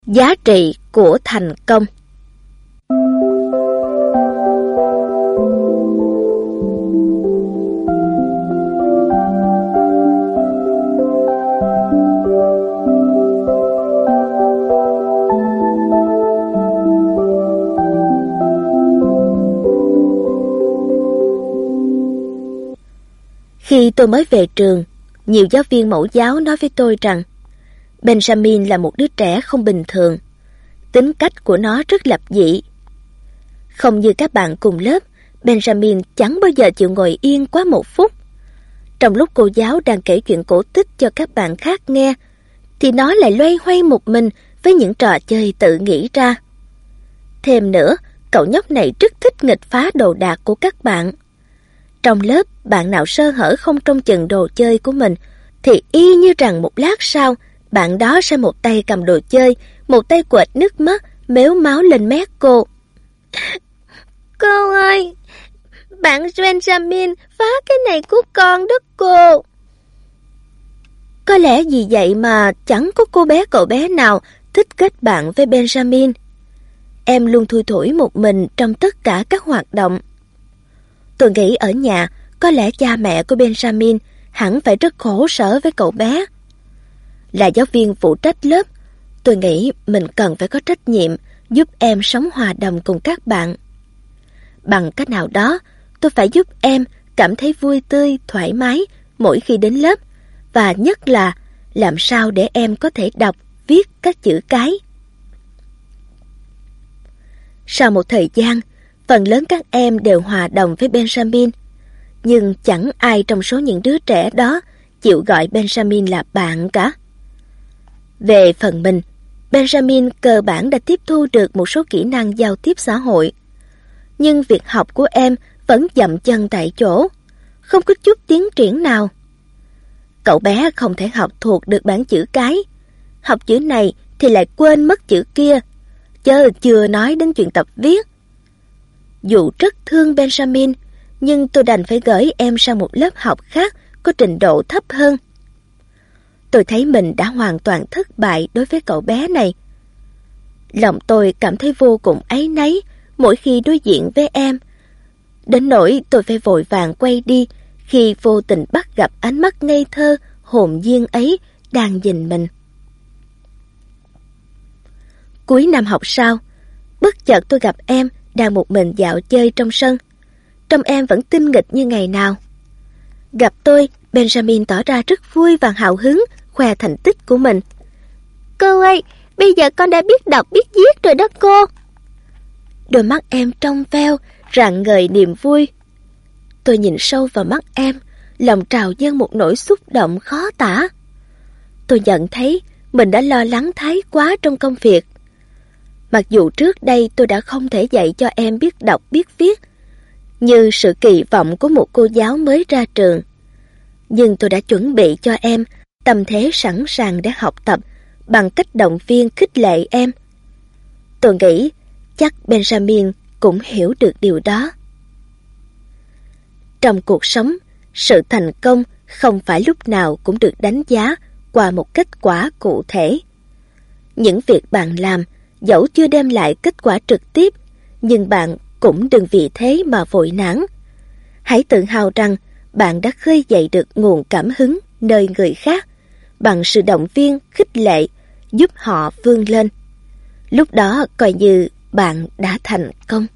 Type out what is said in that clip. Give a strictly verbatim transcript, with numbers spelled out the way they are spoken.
Giá trị của thành công. Khi tôi mới về trường, nhiều giáo viên mẫu giáo nói với tôi rằng Benjamin là một đứa trẻ không bình thường. Tính cách của nó rất lập dị. Không như các bạn cùng lớp, Benjamin chẳng bao giờ chịu ngồi yên quá một phút. Trong lúc cô giáo đang kể chuyện cổ tích cho các bạn khác nghe, thì nó lại loay hoay một mình với những trò chơi tự nghĩ ra. Thêm nữa, cậu nhóc này rất thích nghịch phá đồ đạc của các bạn. Trong lớp, bạn nào sơ hở không trông chừng đồ chơi của mình, thì y như rằng một lát sau, bạn đó sẽ một tay cầm đồ chơi, một tay quệt nước mắt, mếu máo lên mét cô. Cô ơi, bạn Benjamin phá cái này của con đó cô. Có lẽ vì vậy mà chẳng có cô bé cậu bé nào thích kết bạn với Benjamin. Em luôn thui thủi một mình trong tất cả các hoạt động. Tôi nghĩ ở nhà, có lẽ cha mẹ của Benjamin hẳn phải rất khổ sở với cậu bé. Là giáo viên phụ trách lớp, tôi nghĩ mình cần phải có trách nhiệm giúp em sống hòa đồng cùng các bạn. Bằng cách nào đó, tôi phải giúp em cảm thấy vui tươi, thoải mái mỗi khi đến lớp, và nhất là làm sao để em có thể đọc, viết các chữ cái. Sau một thời gian, phần lớn các em đều hòa đồng với Benjamin, nhưng chẳng ai trong số những đứa trẻ đó chịu gọi Benjamin là bạn cả. Về phần mình, Benjamin cơ bản đã tiếp thu được một số kỹ năng giao tiếp xã hội. Nhưng việc học của em vẫn dậm chân tại chỗ, không có chút tiến triển nào. Cậu bé không thể học thuộc được bảng chữ cái. Học chữ này thì lại quên mất chữ kia, chớ chưa nói đến chuyện tập viết. Dù rất thương Benjamin, nhưng tôi đành phải gửi em sang một lớp học khác có trình độ thấp hơn. Tôi thấy mình đã hoàn toàn thất bại đối với cậu bé này. Lòng tôi cảm thấy vô cùng áy náy mỗi khi đối diện với em. Đến nỗi tôi phải vội vàng quay đi khi vô tình bắt gặp ánh mắt ngây thơ, hồn nhiên ấy đang nhìn mình. Cuối năm học sau, bất chợt tôi gặp em đang một mình dạo chơi trong sân. Trông em vẫn tinh nghịch như ngày nào. Gặp tôi, Benjamin tỏ ra rất vui và hào hứng, khoe thành tích của mình. Cô ơi, bây giờ con đã biết đọc biết viết rồi đó cô. Đôi mắt em trong veo, rạng ngời niềm vui. Tôi nhìn sâu vào mắt em, lòng trào dâng một nỗi xúc động khó tả. Tôi nhận thấy mình đã lo lắng thái quá trong công việc. Mặc dù trước đây tôi đã không thể dạy cho em biết đọc biết viết, như sự kỳ vọng của một cô giáo mới ra trường. Nhưng tôi đã chuẩn bị cho em tâm thế sẵn sàng để học tập bằng cách động viên khích lệ em. Tôi nghĩ chắc Benjamin cũng hiểu được điều đó. Trong cuộc sống, sự thành công không phải lúc nào cũng được đánh giá qua một kết quả cụ thể. Những việc bạn làm dẫu chưa đem lại kết quả trực tiếp, nhưng bạn cũng đừng vì thế mà vội nản. Hãy tự hào rằng bạn đã khơi dậy được nguồn cảm hứng nơi người khác bằng sự động viên, khích lệ, giúp họ vươn lên. Lúc đó coi như bạn đã thành công.